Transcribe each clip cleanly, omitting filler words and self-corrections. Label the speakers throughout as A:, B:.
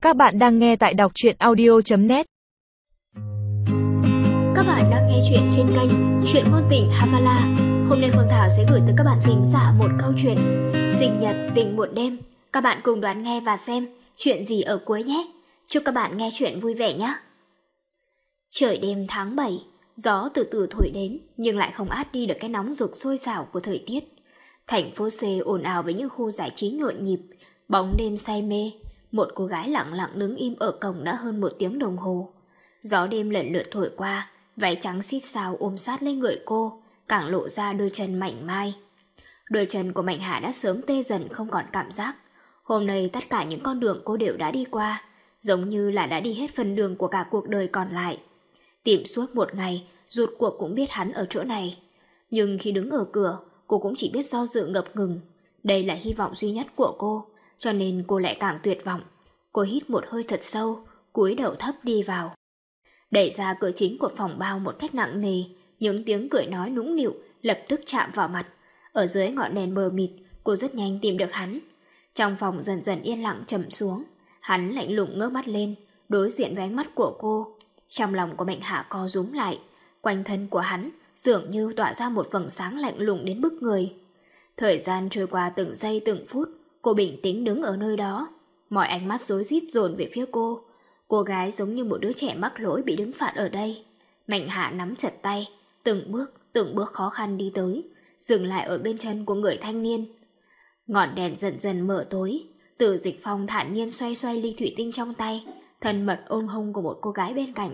A: Các bạn đang nghe tại đọc truyện audio.net.
B: Các bạn đang nghe chuyện trên kênh Chuyện Ngôn Tình Havala. Hôm nay Phương Thảo sẽ gửi tới các bạn thính giả một câu chuyện Sinh nhật tình một đêm. Các bạn cùng đoán nghe và xem chuyện gì ở cuối nhé. Chúc các bạn nghe chuyện vui vẻ nhé. Trời đêm tháng 7, gió từ từ thổi đến nhưng lại không át đi được cái nóng rực sôi sảo của thời tiết. Thành phố C ồn ào với những khu giải trí nhộn nhịp, bóng đêm say mê. Một cô gái lặng lặng đứng im ở cổng đã hơn 1 tiếng đồng hồ. Gió đêm lần lượt thổi qua, váy trắng xít xao ôm sát lên người cô, càng lộ ra đôi chân mảnh mai. Đôi chân của Mạnh Hà đã sớm tê dần không còn cảm giác. Hôm nay tất cả những con đường cô đều đã đi qua, giống như là đã đi hết phần đường của cả cuộc đời còn lại. Tìm suốt một ngày, rốt cuộc cũng biết hắn ở chỗ này. Nhưng khi đứng ở cửa, cô cũng chỉ biết do dự ngập ngừng. Đây là hy vọng duy nhất của cô, cho nên cô lại càng tuyệt vọng. Cô hít một hơi thật sâu, cúi đầu thấp đi vào. Đẩy ra cửa chính của phòng bao một cách nặng nề, những tiếng cười nói nũng nịu lập tức chạm vào mặt. Ở dưới ngọn đèn mờ mịt, cô rất nhanh tìm được hắn. Trong phòng dần dần yên lặng trầm xuống, hắn lạnh lùng ngước mắt lên, đối diện với ánh mắt của cô. Trong lòng của Mạnh Hạ co rúm lại, quanh thân của hắn dường như tỏa ra một vầng sáng lạnh lùng đến bức người. Thời gian trôi qua từng giây từng phút, cô bình tĩnh đứng ở nơi đó. Mọi ánh mắt rối rít dồn về phía cô. Cô gái giống như một đứa trẻ mắc lỗi bị đứng phạt ở đây. Mạnh Hạ nắm chặt tay, từng bước khó khăn đi tới, dừng lại ở bên chân của người thanh niên. Ngọn đèn dần dần mở tối, Từ Dịch Phong thản nhiên xoay xoay ly thủy tinh trong tay, thân mật ôm hông của một cô gái bên cạnh.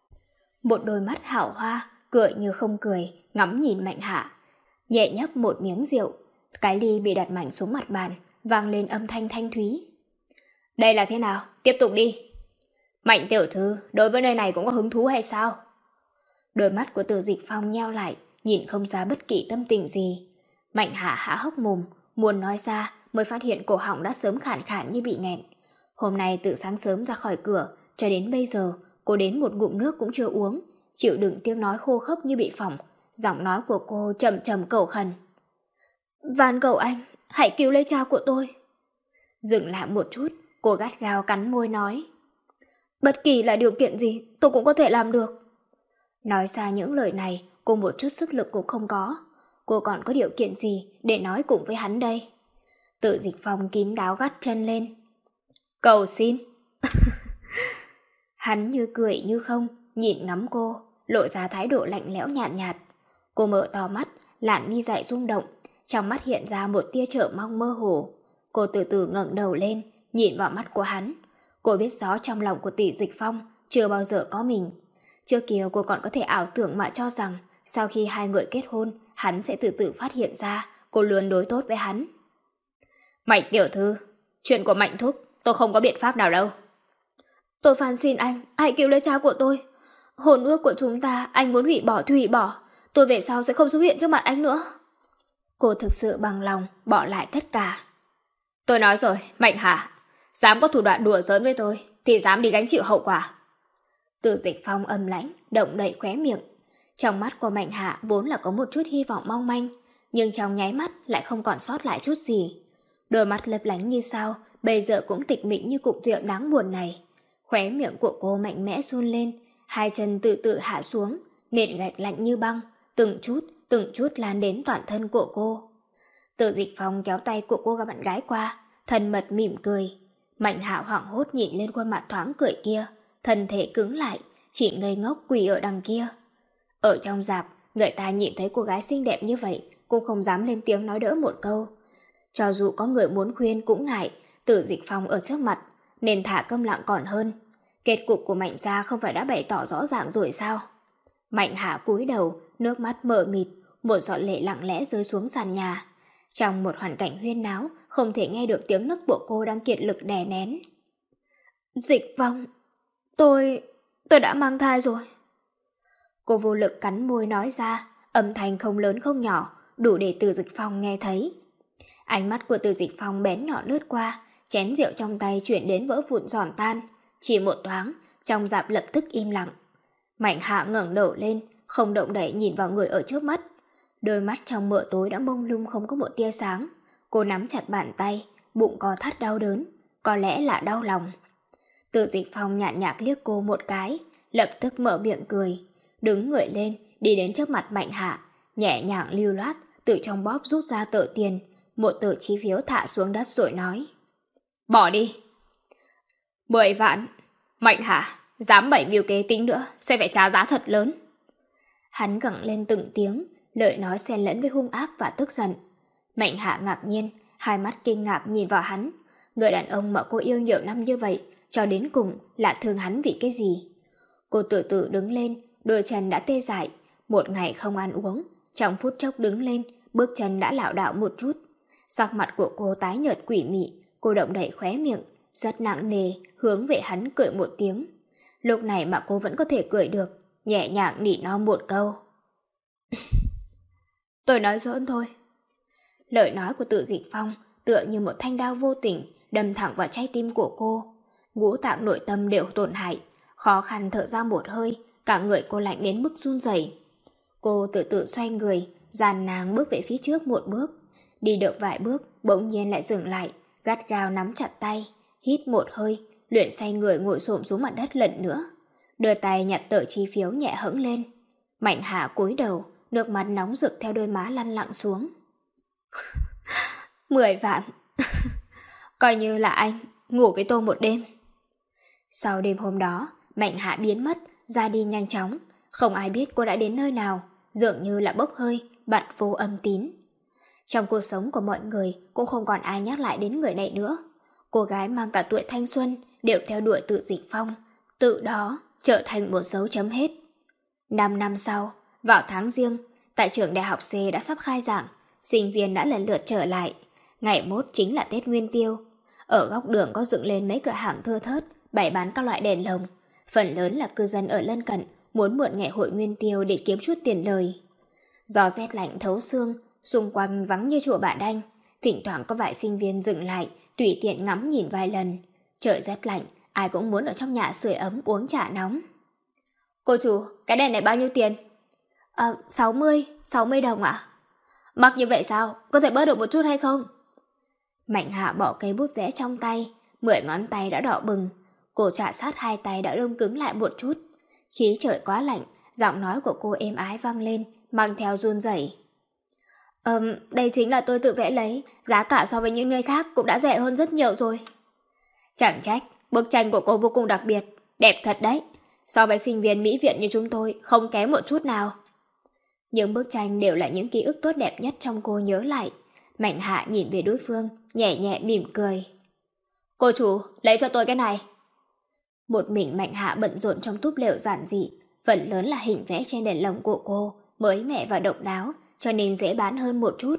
B: Một đôi mắt hảo hoa, cười như không cười, ngắm nhìn Mạnh Hạ. Nhẹ nhấp một miếng rượu, cái ly bị đặt mạnh xuống mặt bàn, vang lên âm thanh thanh thúy. Đây là thế nào? Tiếp tục đi. Mạnh tiểu thư, đối với nơi này cũng có hứng thú hay sao? Đôi mắt của Từ Dịch Phong nheo lại, nhìn không ra bất kỳ tâm tình gì. Mạnh Hạ há hốc mồm, muốn nói ra mới phát hiện cổ họng đã sớm khản khản như bị nghẹn. Hôm nay từ sáng sớm ra khỏi cửa, cho đến bây giờ, cô đến một ngụm nước cũng chưa uống, chịu đựng tiếng nói khô khốc như bị phỏng. Giọng nói của cô trầm trầm cầu khẩn. Van cầu anh, hãy cứu lấy cha của tôi. Dừng lại một chút, cô gắt gao cắn môi nói. Bất kỳ là điều kiện gì, tôi cũng có thể làm được. Nói ra những lời này, cô một chút sức lực cũng không có. Cô còn có điều kiện gì để nói cùng với hắn đây? Từ Dịch Phong kín đáo gắt chân lên. Cầu xin. Hắn như cười như không, nhìn ngắm cô, lộ ra thái độ lạnh lẽo nhạt nhạt. Cô mở to mắt, làn mi dại rung động, trong mắt hiện ra một tia chờ mong mơ hồ. Cô từ từ ngẩng đầu lên, nhìn vào mắt của hắn. Cô biết rõ trong lòng của Tỷ Dịch Phong chưa bao giờ có mình. Trước kia cô còn có thể ảo tưởng mà cho rằng sau khi hai người kết hôn, hắn sẽ từ từ phát hiện ra cô luôn đối tốt với hắn. Mạnh tiểu thư, chuyện của Mạnh thúc, tôi không có biện pháp nào đâu. Tôi van xin anh, hãy cứu lấy cha của tôi. Hôn ước của chúng ta, anh muốn hủy bỏ thì hủy bỏ. Tôi về sau sẽ không xuất hiện trước mặt anh nữa. Cô thực sự bằng lòng bỏ lại tất cả. Tôi nói rồi, Mạnh Hạ, dám có thủ đoạn đùa giỡn với tôi thì dám đi gánh chịu hậu quả. Từ Dịch Phong âm lãnh, động đậy khóe miệng. Trong mắt của Mạnh Hạ vốn là có một chút hy vọng mong manh, nhưng trong nháy mắt lại không còn sót lại chút gì. Đôi mắt lấp lánh như sao, bây giờ cũng tịch mịch như cục rượu đáng buồn này. Khóe miệng của cô mạnh mẽ run lên, hai chân từ từ hạ xuống, nền gạch lạnh như băng, từng chút lan đến toàn thân của cô. Từ Dịch Phong kéo tay của cô bạn gái qua, thân mật mỉm cười. Mạnh Hạ hoảng hốt nhìn lên khuôn mặt thoáng cười kia, thân thể cứng lại, chỉ ngây ngốc quỳ ở đằng kia. Ở trong rạp, người ta nhìn thấy cô gái xinh đẹp như vậy, cũng không dám lên tiếng nói đỡ một câu. Cho dù có người muốn khuyên cũng ngại, Từ Dịch Phong ở trước mặt, nên thả câm lặng còn hơn. Kết cục của Mạnh gia không phải đã bày tỏ rõ ràng rồi sao? Mạnh Hạ cúi đầu, nước mắt mờ mịt, một giọt lệ lặng lẽ rơi xuống sàn nhà. Trong một hoàn cảnh huyên náo, không thể nghe được tiếng nấc của cô đang kiệt lực đè nén. Dịch Phong, tôi đã mang thai rồi. Cô vô lực cắn môi nói ra, âm thanh không lớn không nhỏ, đủ để Từ Dịch Phong nghe thấy. Ánh mắt của Từ Dịch Phong bén nhọn lướt qua, chén rượu trong tay chuyển đến vỡ vụn giòn tan. Chỉ một thoáng, trong rạp lập tức im lặng. Mạnh Hạ ngẩng đầu lên, không động đậy nhìn vào người ở trước mắt. Đôi mắt trong mờ tối đã mông lung không có một tia sáng. Cô nắm chặt bàn tay, bụng co thắt đau đớn, có lẽ là đau lòng. Từ Dịch Phong nhạt nhạt liếc cô một cái, lập tức mở miệng cười, đứng người lên, đi đến trước mặt Mạnh Hạ, nhẹ nhàng lưu loát, từ trong bóp rút ra tờ tiền, một tờ chi phiếu thả xuống đất rồi nói. Bỏ đi. 10 vạn. Mạnh Hạ, dám bày mưu kế tính nữa, sẽ phải trả giá thật lớn. Hắn gặng lên từng tiếng, lời nói xen lẫn với hung ác và tức giận. Mạnh Hạ ngạc nhiên, hai mắt kinh ngạc nhìn vào hắn. Người đàn ông mà cô yêu nhiều năm như vậy, cho đến cùng là thương hắn vì cái gì? Cô từ từ đứng lên, đôi chân đã tê dại, một ngày không ăn uống, trong phút chốc đứng lên, bước chân đã lảo đảo một chút. Sắc mặt của cô tái nhợt quỷ mị, cô động đậy khóe miệng, rất nặng nề, hướng về hắn cười một tiếng. Lúc này mà cô vẫn có thể cười được, nhẹ nhàng nỉ non một câu. Tôi nói giỡn thôi. Lời nói của Từ Dịch Phong tựa như một thanh đao vô tình đâm thẳng vào trái tim của cô. Ngũ tạng nội tâm đều tổn hại, khó khăn thở ra một hơi, cả người cô lạnh đến mức run rẩy. Cô từ từ xoay người, gian nàng bước về phía trước một bước. Đi được vài bước, bỗng nhiên lại dừng lại, gắt gao nắm chặt tay, hít một hơi, luyện xoay người ngồi xổm xuống mặt đất lần nữa. Đưa tay nhặt tờ chi phiếu nhẹ hững lên. Mạnh Hạ cúi đầu, nước mắt nóng rực theo đôi má lăn lặng xuống. 10 vạn. Coi như là anh ngủ với tôi một đêm. Sau đêm hôm đó, Mạnh Hạ biến mất, ra đi nhanh chóng. Không ai biết cô đã đến nơi nào, dường như là bốc hơi, bặt vô âm tín. Trong cuộc sống của mọi người cũng không còn ai nhắc lại đến người này nữa. Cô gái mang cả tuổi thanh xuân đều theo đuổi Từ Dịch Phong, tự đó trở thành một dấu chấm hết. 5 năm sau, vào tháng Giêng, tại trường đại học C đã sắp khai giảng, sinh viên đã lần lượt trở lại. Ngày mốt chính là Tết Nguyên Tiêu. Ở góc đường có dựng lên mấy cửa hàng thưa thớt, bày bán các loại đèn lồng. Phần lớn là cư dân ở lân cận muốn mượn ngày hội Nguyên Tiêu để kiếm chút tiền lời. Gió rét lạnh thấu xương, xung quanh vắng như chùa Bà Đanh. Thỉnh thoảng có vài sinh viên dừng lại, tùy tiện ngắm nhìn vài lần. Trời rét lạnh, ai cũng muốn ở trong nhà sưởi ấm uống trà nóng. Cô chủ, cái đèn này bao nhiêu tiền? 60 đồng ạ. Mắc như vậy sao? Có thể bớt được một chút hay không? Mạnh Hạ bỏ cây bút vẽ trong tay, 10 ngón tay đã đỏ bừng. Cô chà sát hai tay đã đông cứng lại một chút. Khí trời quá lạnh, giọng nói của cô êm ái vang lên, mang theo run rẩy. Đây chính là tôi tự vẽ lấy, giá cả so với những nơi khác cũng đã rẻ hơn rất nhiều rồi. Chẳng trách, bức tranh của cô vô cùng đặc biệt, đẹp thật đấy. So với sinh viên mỹ viện như chúng tôi, không kém một chút nào. Những bức tranh đều là những ký ức tốt đẹp nhất trong cô nhớ lại. Mạnh Hạ nhìn về đối phương, nhẹ nhẹ mỉm cười. Cô chủ, lấy cho tôi cái này. Một mình Mạnh Hạ bận rộn trong túp lều giản dị, phần lớn là hình vẽ trên đèn lồng của cô, mới mẻ và độc đáo, cho nên dễ bán hơn một chút.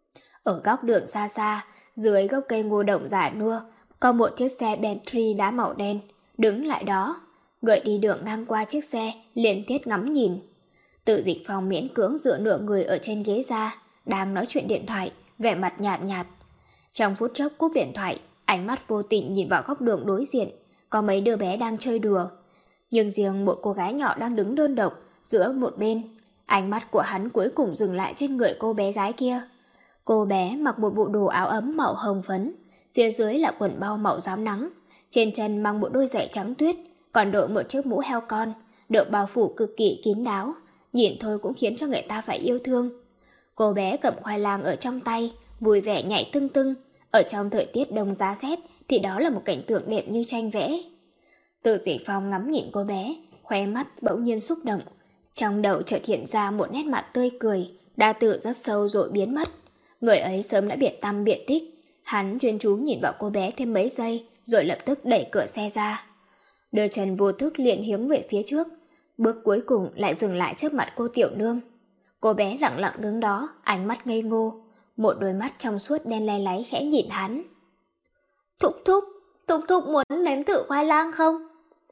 B: Ở góc đường xa xa, dưới gốc cây ngô đồng giả nua, có một chiếc xe Bentley đá màu đen, đứng lại đó. Người đi đường ngang qua chiếc xe, liền tiết ngắm nhìn. Từ Dịch Phong miễn cưỡng dựa nửa người ở trên ghế ra, đang nói chuyện điện thoại, vẻ mặt nhạt nhạt. Trong phút chốc cúp điện thoại, ánh mắt vô tình nhìn vào góc đường đối diện, có mấy đứa bé đang chơi đùa. Nhưng riêng một cô gái nhỏ đang đứng đơn độc giữa một bên. Ánh mắt của hắn cuối cùng dừng lại trên người cô bé gái kia. Cô bé mặc một bộ đồ áo ấm màu hồng phấn, phía dưới là quần bao màu rám nắng, trên chân mang một đôi giày trắng tuyết, còn đội một chiếc mũ heo con, được bao phủ cực kỳ kín đáo, nhìn thôi cũng khiến cho người ta phải yêu thương. Cô bé cầm khoai lang ở trong tay, vui vẻ nhảy tưng tưng. Ở trong thời tiết đông giá rét thì đó là một cảnh tượng đẹp như tranh vẽ. Từ Dịch Phong ngắm nhìn cô bé, khóe mắt bỗng nhiên xúc động. Trong đầu chợt hiện ra một nét mặt tươi cười, đa tử rất sâu rồi biến mất. Người ấy sớm đã biệt tăm biệt tích. Hắn chuyên chú nhìn vào cô bé thêm mấy giây, rồi lập tức đẩy cửa xe ra. Đôi chân vô thức liền hướng về phía trước, bước cuối cùng lại dừng lại trước mặt cô tiểu nương. Cô bé lặng lặng đứng đó, ánh mắt ngây ngô, một đôi mắt trong suốt đen lay láy khẽ nhìn hắn. Thúc thúc muốn nếm thử khoai lang không?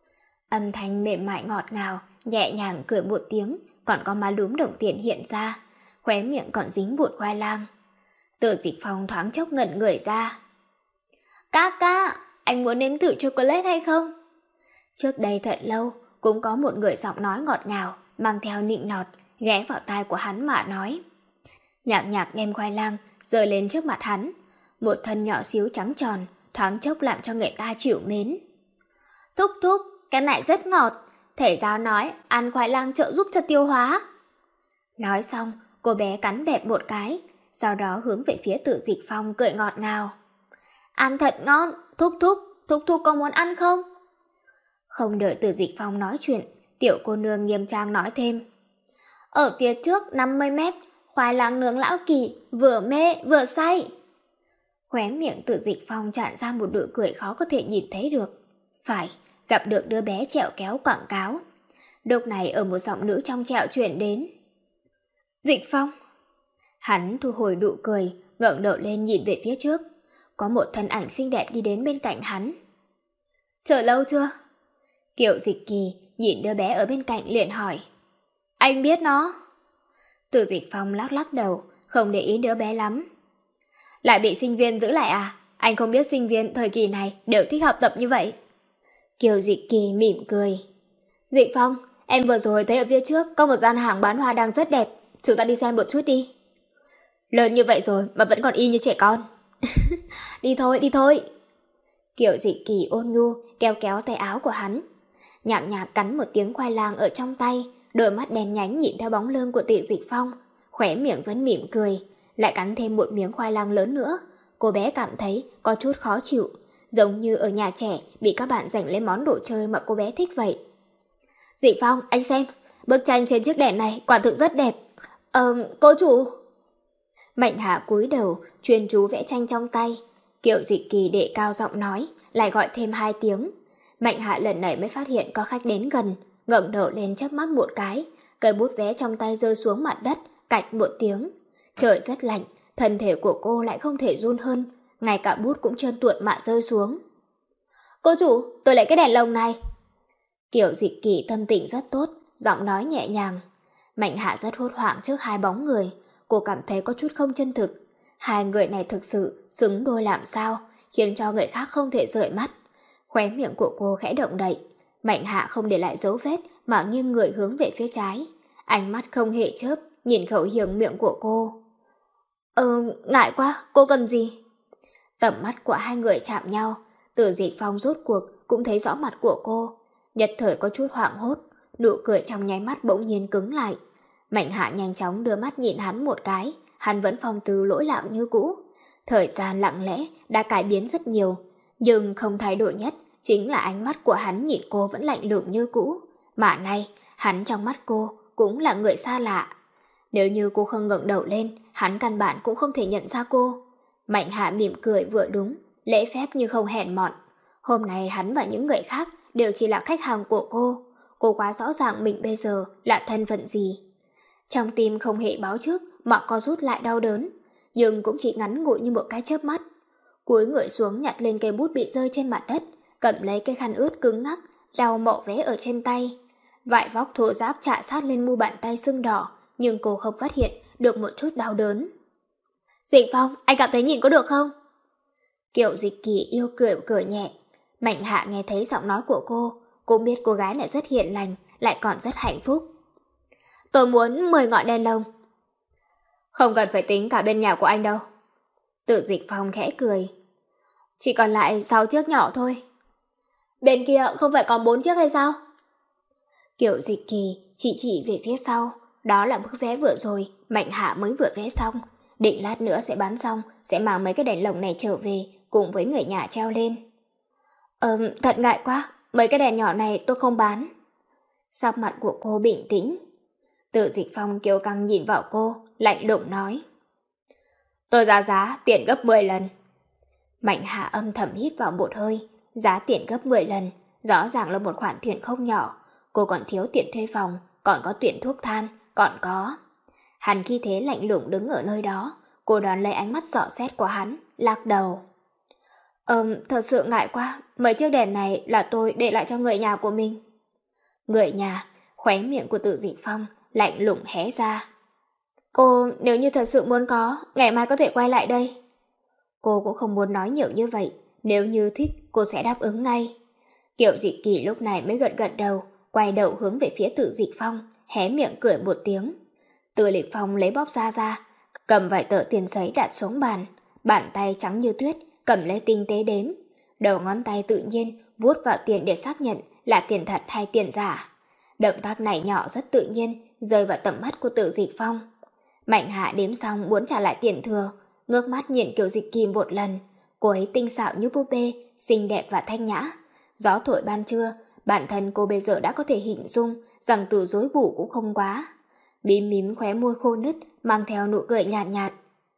B: Âm thanh mềm mại ngọt ngào, nhẹ nhàng cười một tiếng, còn có má lúm đồng tiền hiện ra, khóe miệng còn dính bụi khoai lang. Từ Dịch Phong thoáng chốc ngẩn người ra. Ca, anh muốn nếm thử chocolate hay không? Trước đây thật lâu, cũng có một người giọng nói ngọt ngào, mang theo nịnh nọt, ghé vào tai của hắn mà nói. Nhạc nhạc đem khoai lang, giơ lên trước mặt hắn. Một thân nhỏ xíu trắng tròn, thoáng chốc làm cho người ta chịu mến. Thúc thúc, cái này rất ngọt. Thể giáo nói ăn khoai lang trợ giúp cho tiêu hóa. Nói xong, cô bé cắn bẹp một cái, sau đó hướng về phía Tử Dịch Phong cười ngọt ngào. Ăn thật ngon, thúc thúc có muốn ăn không? Không đợi Tử Dịch Phong nói chuyện, tiểu cô nương nghiêm trang nói thêm. Ở phía trước 50 mét, khoai lang nướng lão Kỳ, vừa mê vừa say. Khóe miệng Tử Dịch Phong tràn ra một nụ cười khó có thể nhìn thấy được. Phải, gặp được đứa bé chẹo kéo quảng cáo. Lúc này ở một giọng nữ trong trẻo chuyển đến. Dịch Phong. Hắn thu hồi nụ cười, ngẩng đầu lên nhìn về phía trước. Có một thân ảnh xinh đẹp đi đến bên cạnh hắn. Chờ lâu chưa? Kiều Dịch Kỳ nhìn đứa bé ở bên cạnh liền hỏi. Anh biết nó? Tử Dịch Phong lắc lắc đầu, không để ý đứa bé lắm. Lại bị sinh viên giữ lại à? Anh không biết sinh viên thời kỳ này đều thích học tập như vậy. Kiều Dịch Kỳ mỉm cười. Dịch Phong, em vừa rồi thấy ở phía trước có một gian hàng bán hoa đang rất đẹp. Chúng ta đi xem một chút đi. Lớn như vậy rồi mà vẫn còn y như trẻ con. Đi thôi. Kiều Dịch Kỳ ôn nhu kéo kéo tay áo của hắn. Nhạc nhạc cắn một tiếng khoai lang ở trong tay, đôi mắt đen nhánh nhìn theo bóng lưng của Tử Dịch Phong, khóe miệng vẫn mỉm cười, lại cắn thêm một miếng khoai lang lớn nữa. Cô bé cảm thấy có chút khó chịu, giống như ở nhà trẻ bị các bạn giành lấy món đồ chơi mà cô bé thích vậy. Dịch Phong, anh xem, bức tranh trên chiếc đèn này quả thực rất đẹp. Cô chủ. Mạnh Hạ cúi đầu, chuyên chú vẽ tranh trong tay. Kiều Dịch Kỳ đệ cao giọng nói, lại gọi thêm 2 tiếng. Mạnh Hạ lần này mới phát hiện có khách đến gần, ngẩng đầu lên chớp mắt một cái, cây bút vẽ trong tay rơi xuống mặt đất, cạch một tiếng. Trời rất lạnh, thân thể của cô lại không thể run hơn, ngay cả bút cũng trơn tuột mà rơi xuống. Cô chủ, tôi lấy cái đèn lồng này. Kiều Dịch Kỳ tâm tình rất tốt, giọng nói nhẹ nhàng. Mạnh Hạ rất hốt hoảng trước 2 bóng người, cô cảm thấy có chút không chân thực. 2 người này thực sự xứng đôi làm sao, khiến cho người khác không thể rời mắt. Khóe miệng của cô khẽ động đậy. Mạnh Hạ không để lại dấu vết mà nghiêng người hướng về phía trái. Ánh mắt không hề chớp, nhìn khẩu hiểm miệng của cô. Ngại quá, cô cần gì? Tầm mắt của 2 người chạm nhau, Tử Dịch Phong rốt cuộc cũng thấy rõ mặt của cô. Nhất thời có chút hoảng hốt, nụ cười trong nháy mắt bỗng nhiên cứng lại. Mạnh Hạ nhanh chóng đưa mắt nhìn hắn một cái, hắn vẫn phong tư lỗi lạc như cũ. Thời gian lặng lẽ đã cải biến rất nhiều, nhưng không thay đổi nhất chính là ánh mắt của hắn nhìn cô vẫn lạnh lùng như cũ. Mà nay, hắn trong mắt cô cũng là người xa lạ. Nếu như cô không ngẩng đầu lên, hắn căn bản cũng không thể nhận ra cô. Mạnh Hạ mỉm cười vừa đúng, lễ phép như không hèn mọn. Hôm nay hắn và những người khác đều chỉ là khách hàng của cô. Cô quá rõ ràng mình bây giờ là thân phận gì. Trong tim không hề báo trước mà co rút lại đau đớn, nhưng cũng chỉ ngắn ngủi như một cái chớp mắt. Cúi người xuống nhặt lên cây bút bị rơi trên mặt đất, cầm lấy cái khăn ướt cứng ngắc, lau mọ vẽ ở trên tay. Vải vóc thô ráp chạ sát lên mu bàn tay sưng đỏ, nhưng cô không phát hiện được một chút đau đớn. Dịch Phong, anh cảm thấy nhìn có được không? Kiều Dịch Kỳ yêu cười nhẹ. Mạnh Hạ nghe thấy giọng nói của cô, cũng biết cô gái này rất hiền lành, lại còn rất hạnh phúc. Tôi muốn 10 ngọn đèn lồng. Không cần phải tính cả bên nhà của anh đâu. Tử Dịch Phong khẽ cười. Chỉ còn lại 6 chiếc nhỏ thôi. Bên kia không phải còn 4 chiếc hay sao? Kiều Dịch Kỳ chỉ về phía sau. Đó là bức vé vừa rồi Mạnh Hạ mới vừa vẽ xong. Định lát nữa sẽ bán xong, sẽ mang mấy cái đèn lồng này trở về cùng với người nhà treo lên. Thật ngại quá, mấy cái đèn nhỏ này tôi không bán. Sắc mặt của cô bình tĩnh. Tử Dịch Phong kiêu căng nhìn vào cô, lạnh lùng nói. Tôi giá tiền gấp 10 lần. Mạnh Hạ âm thầm hít vào một hơi. Giá tiền gấp 10 lần, rõ ràng là một khoản tiền không nhỏ. Cô còn thiếu tiền thuê phòng, còn có tiền thuốc than, còn có... Hắn khi thế lạnh lùng đứng ở nơi đó. Cô đón lấy ánh mắt dò xét của hắn, lắc đầu. Thật sự ngại quá, mấy chiếc đèn này là tôi để lại cho người nhà của mình. Người nhà, khóe miệng của Tử Dịch Phong lạnh lùng hé ra. Cô nếu như thật sự muốn có, ngày mai có thể quay lại đây. Cô cũng không muốn nói nhiều như vậy, nếu như thích cô sẽ đáp ứng ngay. Kiều Dịch Kỳ lúc này mới gật đầu, quay đầu hướng về phía Tử Dịch Phong, hé miệng cười một tiếng. Tử Dịch Phong lấy bóp ra, cầm vài tờ tiền giấy đặt xuống bàn, bàn tay trắng như tuyết, cầm lấy tinh tế đếm. Đầu ngón tay tự nhiên vuốt vào tiền để xác nhận là tiền thật hay tiền giả. Động tác này nhỏ rất tự nhiên, rơi vào tầm mắt của Tử Dịch Phong. Mạnh Hạ đếm xong muốn trả lại tiền thừa, ngước mắt nhìn Kiều Dịch Kỳ một lần. Cô ấy tinh xảo như búp bê, xinh đẹp và thanh nhã. Gió thổi ban trưa, bản thân cô bây giờ đã có thể hình dung rằng từ dối bù cũng không quá. Mím mím khóe môi khô nứt, mang theo nụ cười nhạt nhạt.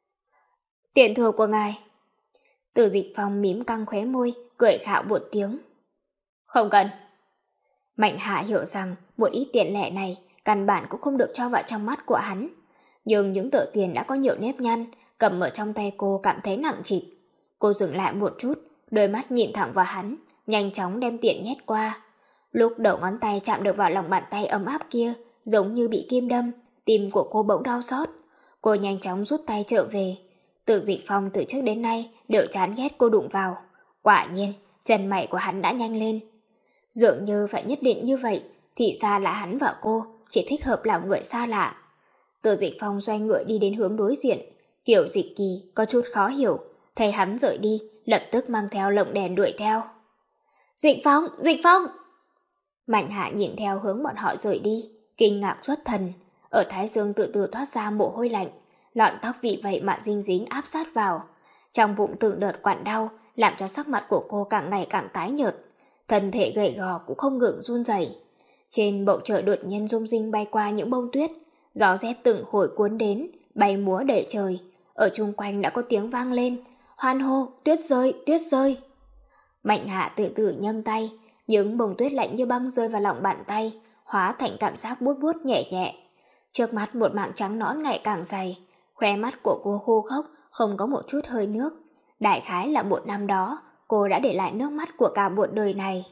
B: Tiền thừa của ngài. Tử Dịch Phong mím căng khóe môi, cười khạo một tiếng. Không cần. Mạnh Hạ hiểu rằng một ít tiền lẻ này căn bản cũng không được cho vào trong mắt của hắn. Nhưng những tờ tiền đã có nhiều nếp nhăn, cầm ở trong tay cô cảm thấy nặng trịch. Cô dừng lại một chút, đôi mắt nhìn thẳng vào hắn, nhanh chóng đem tiền nhét qua. Lúc đầu ngón tay chạm được vào lòng bàn tay ấm áp kia, giống như bị kim đâm, tim của cô bỗng đau xót. Cô nhanh chóng rút tay trở về. Tử Dịch Phong từ trước đến nay đều chán ghét cô đụng vào. Quả nhiên, chân mày của hắn đã nhanh lên. Dường như phải nhất định như vậy, thì ra là hắn và cô chỉ thích hợp làm người xa lạ. Tử Dịch Phong xoay người đi đến hướng đối diện. Kiều Dịch Kỳ có chút khó hiểu, thấy hắn rời đi, lập tức mang theo lồng đèn đuổi theo. Dịch Phong, Dịch Phong! Mạnh Hạ nhìn theo hướng bọn họ rời đi, kinh ngạc xuất thần. Ở thái dương từ từ thoát ra mồ hôi lạnh, lọn tóc vì vậy mà dính dính áp sát vào. Trong bụng từng đợt quặn đau, làm cho sắc mặt của cô càng ngày càng tái nhợt. Thân thể gầy gò cũng không ngừng run rẩy. Trên bầu trời đột nhiên rung rinh bay qua những bông tuyết, gió rét từng hồi cuốn đến, bay múa đầy trời. Ở chung quanh đã có tiếng vang lên, hoan hô, tuyết rơi, tuyết rơi. Mạnh Hạ từ từ nhấc tay, những bông tuyết lạnh như băng rơi vào lòng bàn tay, hóa thành cảm giác buốt buốt nhẹ nhẹ. Trước mắt một mảng trắng nõn ngày càng dày, khóe mắt của cô khô khốc, không có một chút hơi nước. Đại khái là một năm đó, cô đã để lại nước mắt của cả một đời này.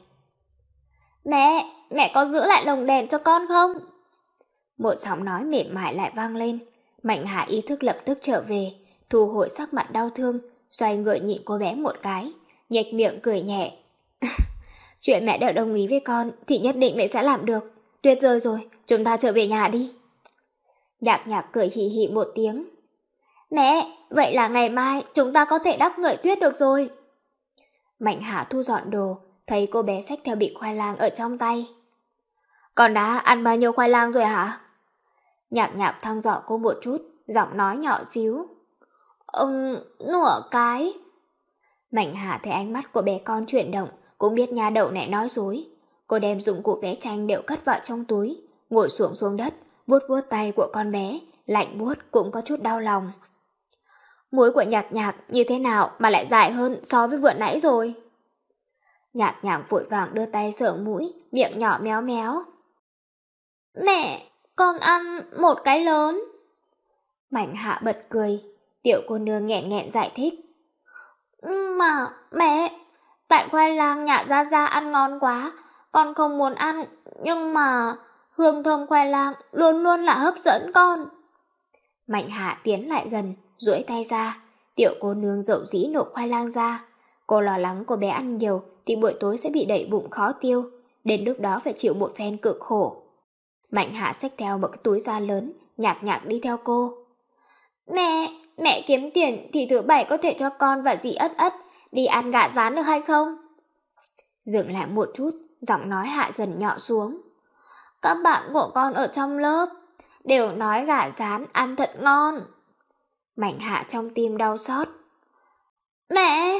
B: Mẹ có giữ lại lồng đèn cho con không? Một giọng nói mềm mại lại vang lên. Mạnh Hạ ý thức lập tức trở về, thu hồi sắc mặt đau thương, xoay người nhìn cô bé một cái, nhếch miệng cười nhẹ. Chuyện mẹ đã đồng ý với con thì nhất định mẹ sẽ làm được. Tuyết rơi rồi, chúng ta trở về nhà đi. Nhạc Nhạc cười hì hì một tiếng. Mẹ, vậy là ngày mai chúng ta có thể đắp người tuyết được rồi. Mạnh Hạ thu dọn đồ, thấy cô bé xách theo bịch khoai lang ở trong tay. Con đã ăn bao nhiêu khoai lang rồi hả? Nhạc Nhạc thăm dò cô một chút, giọng nói nhỏ xíu. Nửa cái. Mạnh Hạ thấy ánh mắt của bé con chuyển động, cũng biết nhà đậu này nói dối. Cô đem dụng cụ vẽ tranh đều cất vào trong túi, ngồi xuống đất, vuốt vuốt tay của con bé, lạnh buốt cũng có chút đau lòng. Mũi của Nhạc Nhạc như thế nào mà lại dài hơn so với vừa nãy rồi? Nhạc Nhạc vội vàng đưa tay sờ mũi, miệng nhỏ méo méo. Mẹ, con ăn một cái lớn. Mạnh Hạ bật cười, tiểu cô nương nghẹn nghẹn giải thích. Mà mẹ, tại khoai lang nhà Gia Gia ăn ngon quá, con không muốn ăn, nhưng mà hương thơm khoai lang luôn luôn là hấp dẫn con. Mạnh Hạ tiến lại gần, duỗi tay ra, tiểu cô nương dậu dĩ nộp khoai lang ra. Cô lo lắng cô bé ăn nhiều thì buổi tối sẽ bị đẩy bụng khó tiêu, đến lúc đó phải chịu một phen cực khổ. Mạnh Hạ xách theo một cái túi da lớn, Nhạc Nhạc đi theo cô. Mẹ kiếm tiền thì thứ bảy có thể cho con và dì Ất Ất đi ăn gà rán được hay không? Dừng lại một chút, giọng nói hạ dần nhỏ xuống. Các bạn của con ở trong lớp đều nói gà rán ăn thật ngon. Mạnh Hạ trong tim đau xót. Mẹ!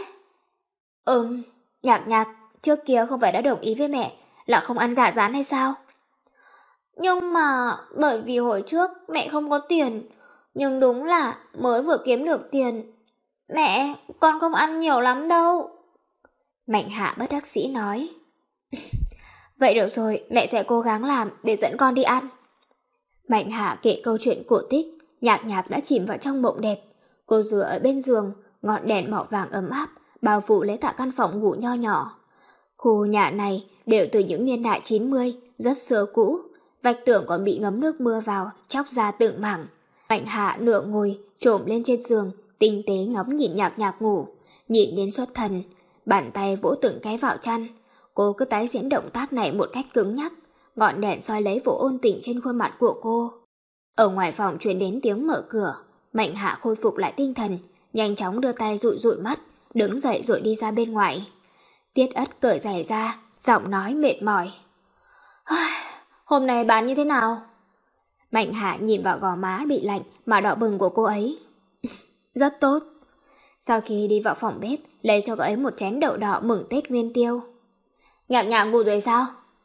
B: Nhạc Nhạc, trước kia không phải đã đồng ý với mẹ là không ăn gà rán hay sao? Nhưng mà bởi vì hồi trước mẹ không có tiền, nhưng đúng là mới vừa kiếm được tiền. Mẹ, con không ăn nhiều lắm đâu. Mạnh Hạ bất đắc dĩ nói. Vậy được rồi, mẹ sẽ cố gắng làm để dẫn con đi ăn. Mạnh Hạ kể câu chuyện cổ tích, Nhạc Nhạc đã chìm vào trong mộng đẹp. Cô dựa ở bên giường, ngọn đèn màu vàng ấm áp bao phủ lấy cả căn phòng ngủ nho nhỏ. Khu nhà này đều từ những niên đại 90, rất xưa cũ. Vách tường còn bị ngấm nước mưa vào, chóc ra từng mảng. Mạnh Hạ nửa ngồi, trồm lên trên giường, tinh tế ngắm nhìn Nhạc Nhạc ngủ, nhìn đến xuất thần, bàn tay vỗ từng cái vào chăn. Cô cứ tái diễn động tác này một cách cứng nhắc, ngọn đèn soi lấy vụ ôn tĩnh trên khuôn mặt của cô. Ở ngoài phòng truyền đến tiếng mở cửa, Mạnh Hạ khôi phục lại tinh thần, nhanh chóng đưa tay dụi dụi mắt, đứng dậy rồi đi ra bên ngoài. Tiết Ất cởi giày ra, giọng nói mệt mỏi. Hôm nay bán như thế nào? Mạnh Hạ nhìn vào gò má bị lạnh mà đỏ bừng của cô ấy. Rất tốt. Sau khi đi vào phòng bếp, lấy cho cô ấy một chén đậu đỏ mừng Tết Nguyên Tiêu. Nhạc Nhạc ngủ rồi sao?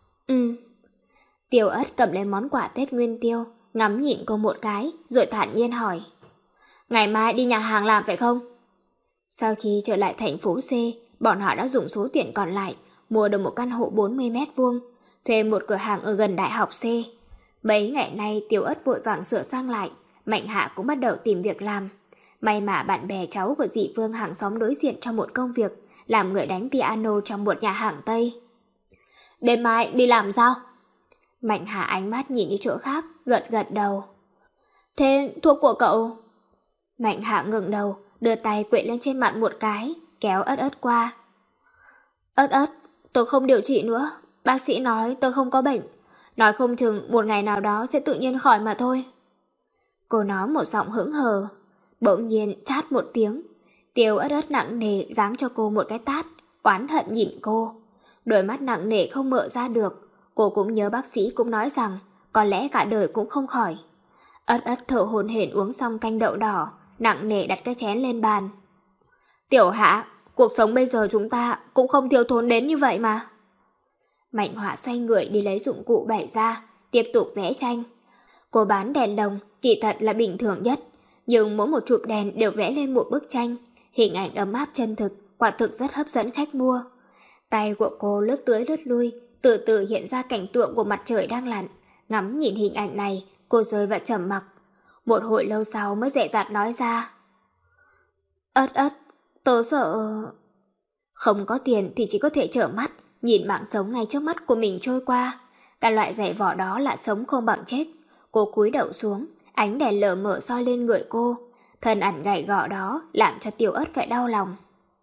B: Tiểu Ất cầm lấy món quà Tết Nguyên Tiêu, ngắm nhìn cô một cái, rồi thản nhiên hỏi. Ngày mai đi nhà hàng làm phải không? Sau khi trở lại thành phố C, bọn họ đã dùng số tiền còn lại, mua được một căn hộ 40 mét vuông, thuê một cửa hàng ở gần đại học C. Mấy ngày nay Tiểu Ất vội vàng sửa sang lại, Mạnh Hạ cũng bắt đầu tìm việc làm. May mà bạn bè cháu của dì Phương hàng xóm đối diện cho một công việc, làm người đánh piano trong một nhà hàng Tây. Đêm mai đi làm sao? Mạnh Hạ ánh mắt nhìn đi chỗ khác, gật gật đầu. Thế thuốc của cậu? Mạnh Hạ ngẩng đầu, đưa tay quện lên trên mặt một cái, kéo Ất Ất qua. Ất Ất, tôi không điều trị nữa, bác sĩ nói tôi không có bệnh, nói không chừng một ngày nào đó sẽ tự nhiên khỏi mà thôi. Cô nói một giọng hững hờ. Bỗng nhiên chát một tiếng, Tiêu Ất Ất nặng nề giáng cho cô một cái tát, oán hận nhìn cô. Đôi mắt nặng nề không mở ra được. Cô cũng nhớ bác sĩ cũng nói rằng có lẽ cả đời cũng không khỏi. Ất Ất thở hổn hển uống xong canh đậu đỏ, nặng nề đặt cái chén lên bàn. Tiểu Hạ, cuộc sống bây giờ chúng ta cũng không thiếu thốn đến như vậy mà. Mạnh Họa xoay người đi lấy dụng cụ bày ra, tiếp tục vẽ tranh. Cô bán đèn lồng kỳ thật là bình thường nhất, nhưng mỗi một chụp đèn đều vẽ lên một bức tranh, hình ảnh ấm áp chân thực, quả thực rất hấp dẫn khách mua. Tay của cô lướt tưới lướt lui, từ từ hiện ra cảnh tượng của mặt trời đang lặn. Ngắm nhìn hình ảnh này, cô rơi vào trầm mặc. Một hồi lâu sau mới dè dặt nói ra. Ất Ất, tớ sợ... Không có tiền thì chỉ có thể trợn mắt, nhìn mạng sống ngay trước mắt của mình trôi qua. Cả loại giày vỏ đó là sống không bằng chết. Cô cúi đầu xuống, ánh đèn lờ mờ soi lên người cô. Thân ảnh gầy gò đó làm cho Tiểu Ất phải đau lòng.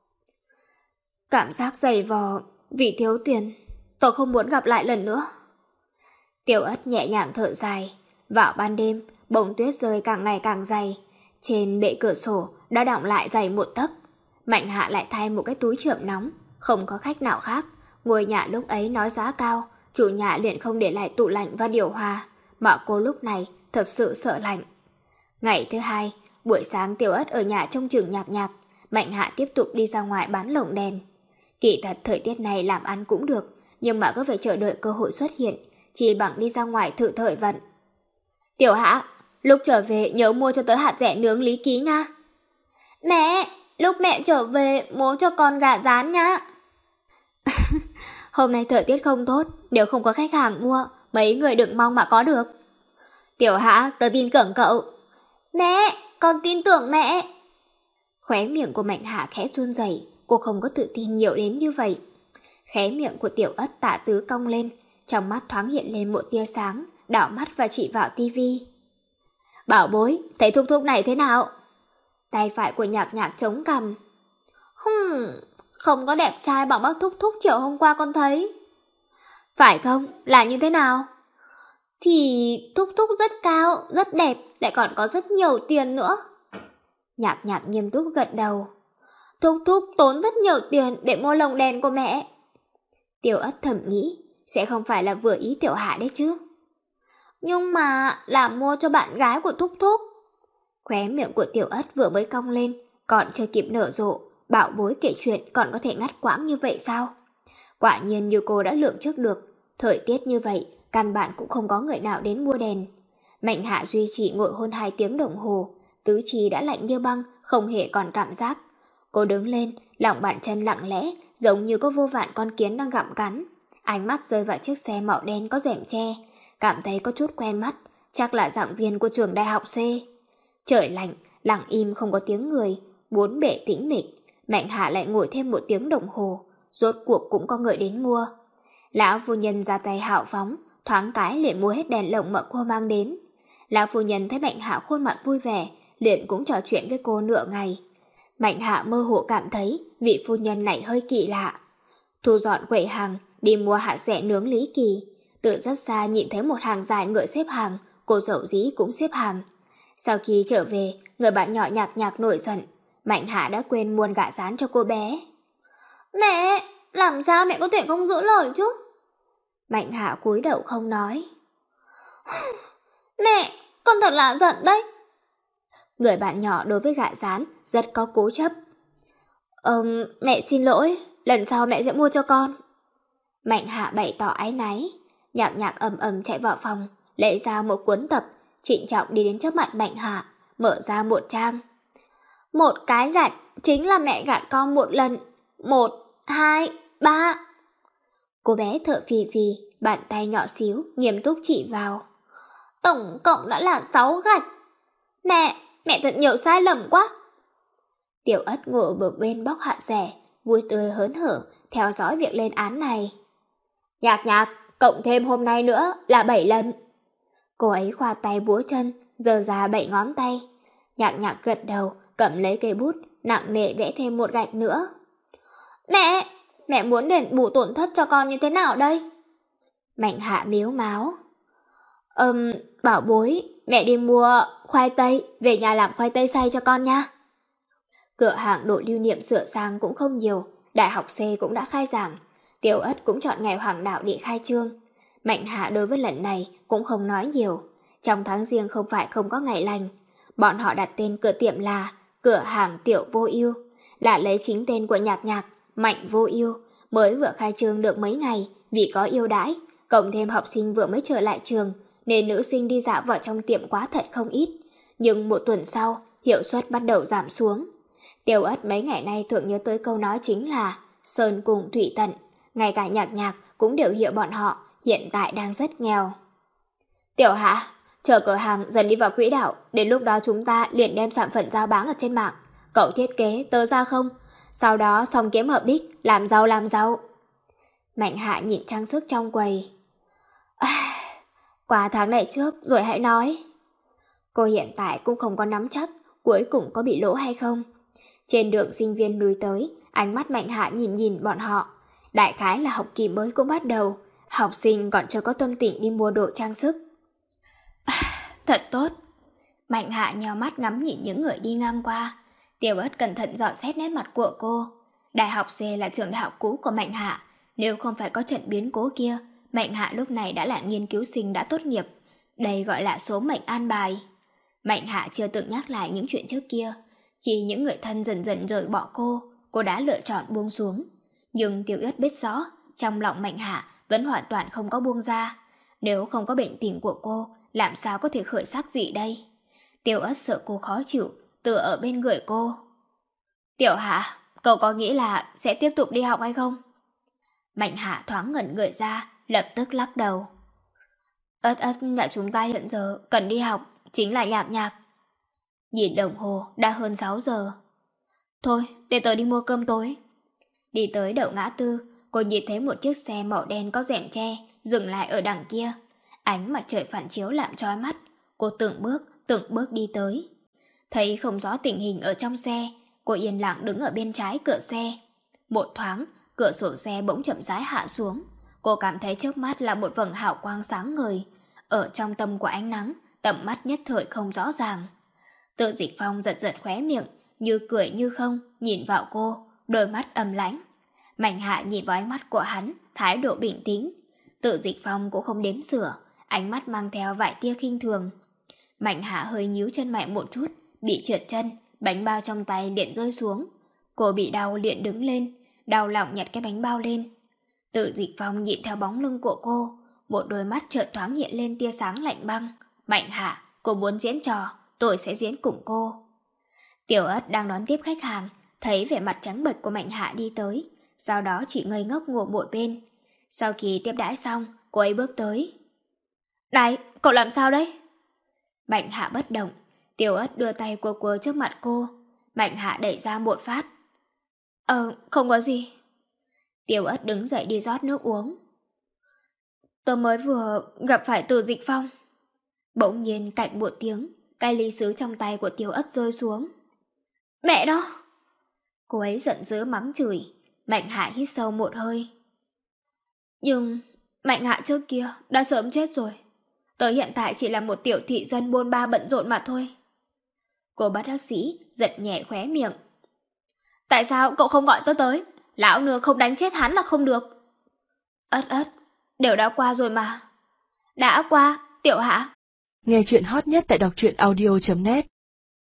B: Cảm giác giày vò vì thiếu tiền, tôi không muốn gặp lại lần nữa. Tiểu Ất nhẹ nhàng thở dài. Vào ban đêm, bông tuyết rơi càng ngày càng dày. Trên bệ cửa sổ đã đọng lại dày một tấc. Mạnh Hạ lại thay một cái túi chườm nóng. Không có khách nào khác. Ngôi nhà lúc ấy nói giá cao, chủ nhà liền không để lại tủ lạnh và điều hòa, mà cô lúc này thật sự sợ lạnh. Ngày thứ hai, buổi sáng Tiểu Ất ở nhà trông chừng Nhạc Nhạc. Mạnh Hạ tiếp tục đi ra ngoài bán lồng đèn. Kỳ thật thời tiết này làm ăn cũng được, nhưng mà cứ phải chờ đợi cơ hội xuất hiện, chỉ bằng đi ra ngoài thử thời vận. Tiểu Hạ, lúc trở về nhớ mua cho tớ hạt dẻ nướng Lý Ký nha. Mẹ, lúc mẹ trở về mua cho con gà rán nhá. Hôm nay thời tiết không tốt, nếu không có khách hàng mua, mấy người đừng mong mà có được. Tiểu Hạ, tớ tin tưởng cậu. Mẹ, con tin tưởng mẹ. Khóe miệng của Mạnh Hạ khẽ run rẩy, cô không có tự tin nhiều đến như vậy. Khóe miệng của Tiểu Ất Tạ Tứ cong lên, trong mắt thoáng hiện lên một tia sáng, đảo mắt và chỉ vào tivi. Bảo bối, thấy thúc thúc này thế nào? Tay phải của Nhạc Nhạc chống cằm. Không có đẹp trai bằng bác thúc thúc chiều hôm qua con thấy. Phải không? Là như thế nào? Thì thúc thúc rất cao, rất đẹp, lại còn có rất nhiều tiền nữa. Nhạc Nhạc nghiêm túc gật đầu. Thúc thúc tốn rất nhiều tiền để mua lồng đèn của mẹ. Tiểu Ất thầm nghĩ, sẽ không phải là vừa ý Tiểu Hạ đấy chứ. Nhưng mà là mua cho bạn gái của thúc thúc. Khóe miệng của Tiểu Ất vừa mới cong lên, còn chưa kịp nở rộ, bảo bối kể chuyện còn có thể ngắt quãng như vậy sao? Quả nhiên như cô đã lường trước được, thời tiết như vậy, căn bản cũng không có người nào đến mua đèn. Mạnh Hạ duy trì ngồi hôn 2 tiếng đồng hồ, tứ chi đã lạnh như băng, không hề còn cảm giác. Cô đứng lên, lòng bàn chân lặng lẽ, giống như có vô vàn con kiến đang gặm cắn. Ánh mắt rơi vào chiếc xe màu đen có rèm che, cảm thấy có chút quen mắt, chắc là giảng viên của trường đại học C. Trời lạnh, lặng im không có tiếng người, bốn bể tĩnh mịch. Mạnh Hạ lại ngồi thêm 1 tiếng đồng hồ, rốt cuộc cũng có người đến mua. Lão phu nhân ra tay hào phóng, thoáng cái liền mua hết đèn lồng mà cô mang đến. Lão phu nhân thấy Mạnh Hạ khuôn mặt vui vẻ, liền cũng trò chuyện với cô nửa ngày. Mạnh Hạ mơ hồ cảm thấy vị phu nhân này hơi kỳ lạ. Thu dọn quầy hàng, đi mua hạt dẻ nướng Lý Kỳ. Từ rất xa nhìn thấy một hàng dài người xếp hàng, cô dậu dĩ cũng xếp hàng. Sau khi trở về, người bạn nhỏ Nhạc Nhạc nổi giận. Mạnh Hạ đã quên muôn gà rán cho cô bé. Mẹ, làm sao mẹ có thể không giữ lời chứ? Mạnh Hạ cúi đầu không nói. Mẹ, con thật là giận đấy. Người bạn nhỏ đối với gà rán rất có cố chấp. Mẹ xin lỗi, lần sau mẹ sẽ mua cho con. Mạnh Hạ bày tỏ áy náy. Nhạc Nhạc ầm ầm chạy vào phòng, lấy ra một cuốn tập, trịnh trọng đi đến trước mặt Mạnh Hạ, mở ra một trang. Một cái gạch chính là mẹ gạt con một lần. 1, 2, 3. Cô bé thở phì phì, bàn tay nhỏ xíu, nghiêm túc chỉ vào. Tổng cộng đã là 6 gạch. Mẹ thật nhiều sai lầm quá. Tiểu Ất ngồi ở bờ bên bóc hạt rẻ, vui tươi hớn hở, theo dõi việc lên án này. Nhạc Nhạc, cộng thêm hôm nay nữa là 7 lần. Cô ấy khoa tay búa chân, giơ ra 7 ngón tay. Nhạc Nhạc gật đầu, cầm lấy cây bút, nặng nề vẽ thêm một gạch nữa. Mẹ muốn đền bù tổn thất cho con như thế nào đây? Mạnh Hạ mếu máo. Bảo bối, mẹ đi mua khoai tây, về nhà làm khoai tây xay cho con nha. Cửa hàng đồ lưu niệm sửa sang cũng không nhiều, đại học C cũng đã khai giảng. Tiểu Ất cũng chọn ngày hoàng đạo để khai trương. Mạnh Hạ đối với lần này cũng không nói nhiều. Trong tháng riêng không phải không có ngày lành. Bọn họ đặt tên cửa tiệm là Cửa hàng Tiểu Vô Ưu, đã lấy chính tên của Nhạc Nhạc, Mạnh Vô Ưu, mới vừa khai trương được mấy ngày vì có ưu đãi, cộng thêm học sinh vừa mới trở lại trường, nên nữ sinh đi dạo vào trong tiệm quá thật không ít. Nhưng một tuần sau, hiệu suất bắt đầu giảm xuống. Tiểu Ất mấy ngày nay thường nhớ tới câu nói chính là Sơn cùng thủy tận. Ngay cả Nhạc Nhạc cũng đều hiểu bọn họ hiện tại đang rất nghèo. Tiểu Hạ, chờ cửa hàng dần đi vào quỹ đạo, đến lúc đó chúng ta liền đem sản phẩm giao bán ở trên mạng. Cậu thiết kế tớ ra không? Sau đó xong kiếm hợp đích, làm giàu. Mạnh Hạ nhìn trang sức trong quầy. Qua tháng này trước rồi hãy nói. Cô hiện tại cũng không có nắm chắc cuối cùng có bị lỗ hay không. Trên đường sinh viên lùi tới, ánh mắt Mạnh Hạ nhìn bọn họ. Đại khái là học kỳ mới cũng bắt đầu, học sinh còn chưa có tâm tình đi mua đồ trang sức. Thật tốt. Mạnh Hạ nheo mắt ngắm nhìn những người đi ngang qua. Tiểu Ất cẩn thận dọn xét nét mặt của cô. Đại học C là trường đại học cũ của Mạnh Hạ. Nếu không phải có trận biến cố kia, Mạnh Hạ lúc này đã là nghiên cứu sinh đã tốt nghiệp. Đây gọi là số mệnh an bài. Mạnh Hạ chưa từng nhắc lại những chuyện trước kia. Khi những người thân dần dần rời bỏ cô đã lựa chọn buông xuống. Nhưng Tiểu Ất biết rõ, trong lòng Mạnh Hạ vẫn hoàn toàn không có buông ra. Nếu không có bệnh tình của cô, làm sao có thể khởi sắc gì đây? Tiểu Ất sợ cô khó chịu, tựa ở bên người cô. Tiểu Hạ, cậu có nghĩ là sẽ tiếp tục đi học hay không? Mạnh Hạ thoáng ngẩn người ra, lập tức lắc đầu. Ất, nhà chúng ta hiện giờ cần đi học, chính là Nhạc Nhạc. Nhìn đồng hồ đã hơn 6 giờ. Thôi, để tớ đi mua cơm tối. Đi tới đầu ngã tư, cô nhìn thấy một chiếc xe màu đen có rèm che dừng lại ở đằng kia. Ánh mặt trời phản chiếu làm chói mắt. Cô từng bước đi tới. Thấy không rõ tình hình ở trong xe, cô yên lặng đứng ở bên trái cửa xe. Một thoáng, cửa sổ xe bỗng chậm rãi hạ xuống. Cô cảm thấy trước mắt là một vầng hào quang sáng ngời. Ở trong tâm của ánh nắng, tầm mắt nhất thời không rõ ràng. Tự Dịch Phong giật khóe miệng, như cười như không, nhìn vào cô, đôi mắt âm lãnh. Mạnh Hạ nhìn vào ánh mắt của hắn, thái độ bình tĩnh. Tự Dịch Phong cũng không đếm xỉa, ánh mắt mang theo vài tia khinh thường. Mạnh Hạ hơi nhíu chân mạnh một chút, bị trượt chân, bánh bao trong tay liền rơi xuống. Cô bị đau liền đứng lên, đau lòng nhặt cái bánh bao lên. Tự Dịch Phong nhìn theo bóng lưng của cô, một đôi mắt chợt thoáng hiện lên tia sáng lạnh băng. Mạnh Hạ, cô muốn diễn trò, tôi sẽ diễn cùng cô. Tiểu Ất đang đón tiếp khách hàng, thấy vẻ mặt trắng bệch của Mạnh Hạ đi tới, sau đó chỉ ngây ngốc ngồi một bên. Sau khi tiếp đãi xong, cô ấy bước tới. Này, cậu làm sao đấy? Mạnh Hạ bất động, Tiểu Ất đưa tay quơ trước mặt cô. Mạnh Hạ đẩy ra một phát. Không có gì. Tiểu Ất đứng dậy đi rót nước uống. Tôi mới vừa gặp phải Từ Dịch Phong. Bỗng nhiên cạnh một tiếng, cái ly sứ trong tay của Tiểu Ất rơi xuống. Mẹ đó! Cô ấy giận dữ mắng chửi. Mạnh Hạ hít sâu một hơi. Nhưng Mạnh Hạ trước kia đã sớm chết rồi. Tớ hiện tại chỉ là một tiểu thị dân buôn ba bận rộn mà thôi. Cô bất đắc dĩ giật nhẹ khóe miệng. Tại sao cậu không gọi tớ tới? lão nương không đánh chết hắn là không được. Ất ất, đều đã qua rồi mà. Đã qua, Tiểu Hạ.
A: Nghe chuyện hot nhất tại đọc truyện audio.net